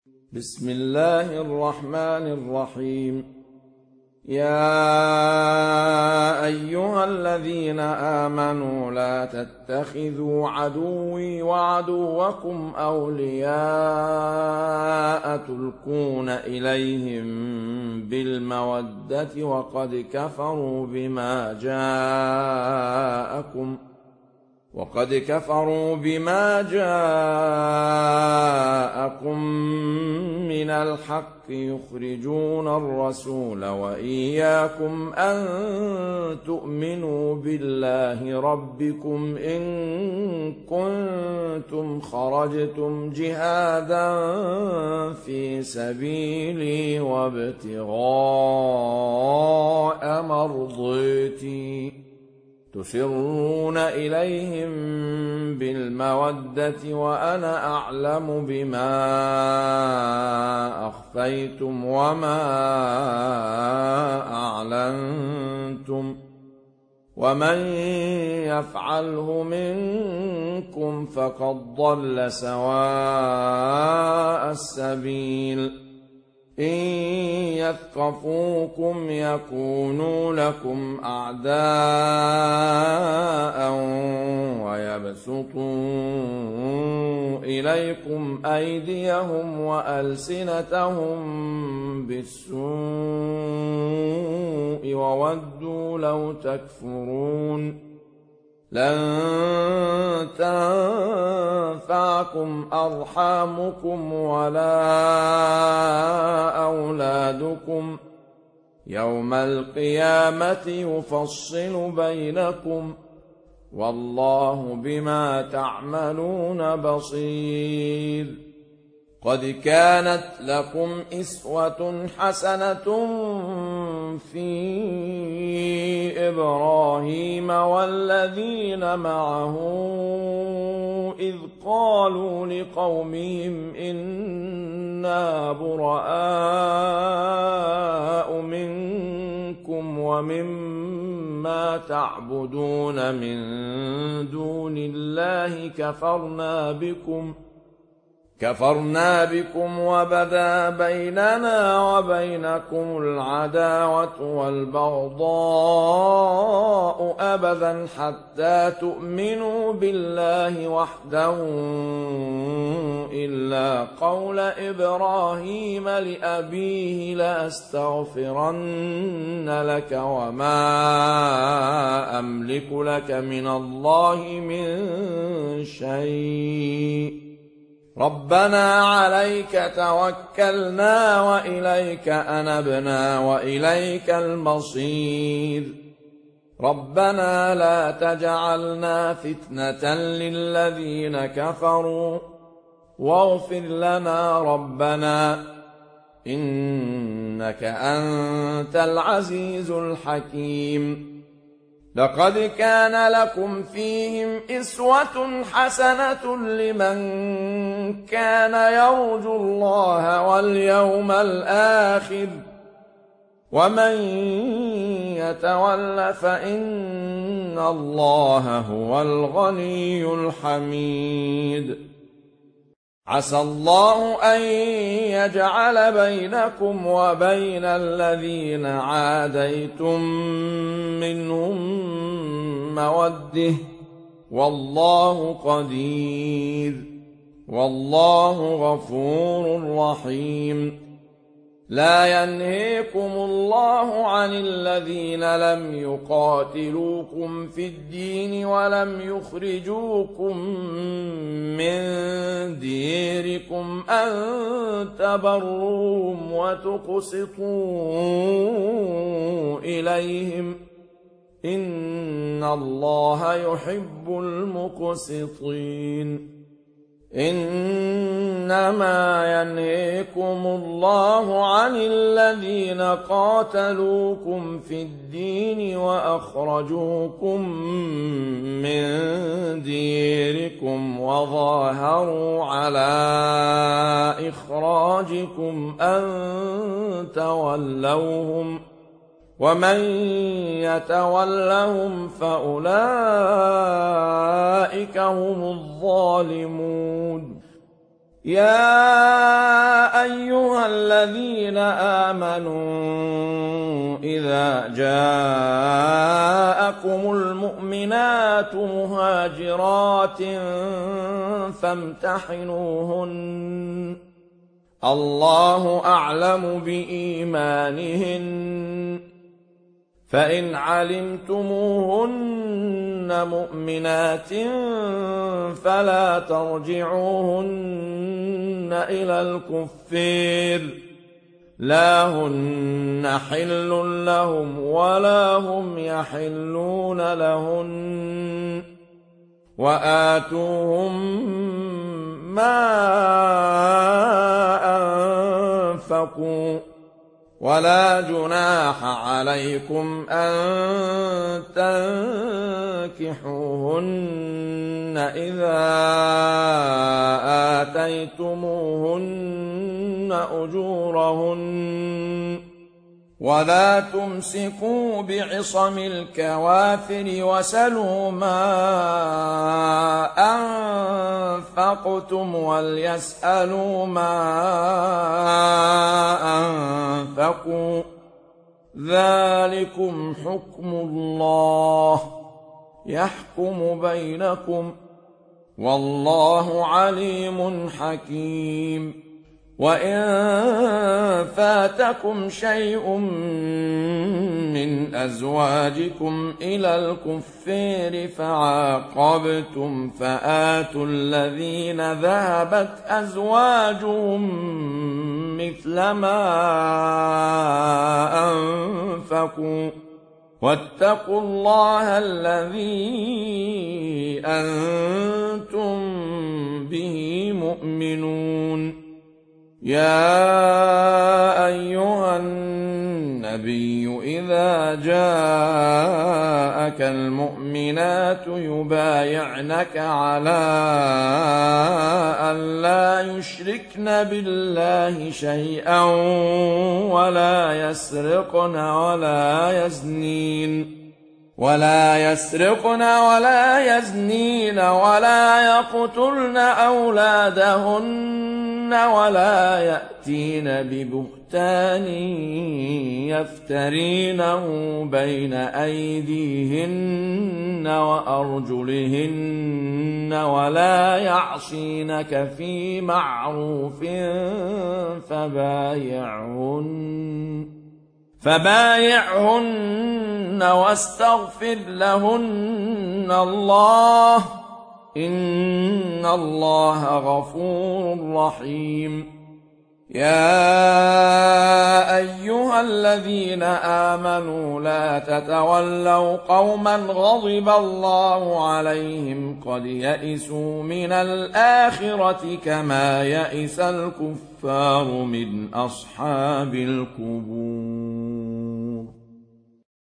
بسم الله الرحمن الرحيم. يا أيها الذين آمنوا لا تتخذوا عدوي وعدوكم أولياء تلقون إليهم بالمودة وقد كفروا بما جاءكم من الحق يخرجون الرسول وإياكم أن تؤمنوا بالله ربكم إن كنتم خرجتم جهادا في سبيلي وابتغاء مرضاتي تسرون إليهم بالمودة وأنا أعلم بما أخفيتم وما أعلنتم ومن يفعله منكم فقد ضل سواء السبيل. إن يثقفوكم يكونوا لكم أعداء ويبسطوا إليكم أيديهم وألسنتهم بالسوء وودوا لو تكفرون. لن تنفعكم أرحامكم ولا أولادكم يوم القيامة يفصل بينكم والله بما تعملون بصير. قد كانت لكم أسوة حسنة في إبراهيم والذين معه إذ قالوا لقومهم إنا براء منكم ومما تعبدون من دون الله كفرنا بكم وبدا بيننا وبينكم العداوة والبغضاء أبدا حتى تؤمنوا بالله وحده إلا قول إبراهيم لأبيه لأستغفرن لك وما أملك لك من الله من شيء ربنا عليك توكلنا وإليك أنبنا وإليك المصير. ربنا لا تجعلنا فتنة للذين كفروا واغفر لنا ربنا إنك أنت العزيز الحكيم. لقد كان لكم فيهم أسوة حسنة لمن كان يرجو الله واليوم الآخر ومن يتول فإن الله هو الغني الحميد. عسى الله أن يجعل بينكم وبين الذين عاديتم منهم مودة والله قدير والله غفور رحيم. لا ينهيكم الله عن الذين لم يقاتلوكم في الدين ولم يخرجوكم من ديركم أن تبروهم وتقسطوا إليهم إن الله يحب المقسطين. إنما ينهيكم الله عن الذين قاتلوكم في الدين وأخرجوكم من ديركم وظاهروا على إخراجكم أن تولوهم ومن يتولهم فأولئك هم الظالمون. يا جاءكم المؤمنات مهاجرات فامتحنوهن الله أعلم بإيمانهن فإن علمتموهن مؤمنات فلا ترجعوهن إلى الكفار لا هن حل لهم ولا هم يحلون لهن وآتوهم ما أنفقوا ولا جناح عليكم أن تنكحوهن إذا آتيتموهن أجورهن ولا تمسكوا بعصم الكوافر وسلوا ما أنفقتم وليسألوا ما أنفقوا ذلكم حكم الله يحكم بينكم والله عليم حكيم وإن فاتكم شيء من أزواجكم إلى الكفار فعاقبتم فآتوا الذين ذهبت أزواجهم مثل ما أنفقوا واتقوا الله الذي أنتم به مؤمنون يا أيها النبي إذا جاءك المؤمنات يبايعنك على أن لا يشركن بالله شيئا ولا يسرقن ولا يزنين ولا يقتلن أولادهن ولا يأتين ببهتان يفترينه بين أيديهن وأرجلهن ولا يعصينك في معروف فبايعهن واستغفر لهن الله إن الله غفور رحيم يا أيها الذين آمنوا لا تتولوا قوما غضب الله عليهم قد يئسوا من الآخرة كما يئس الكفار من أصحاب القبور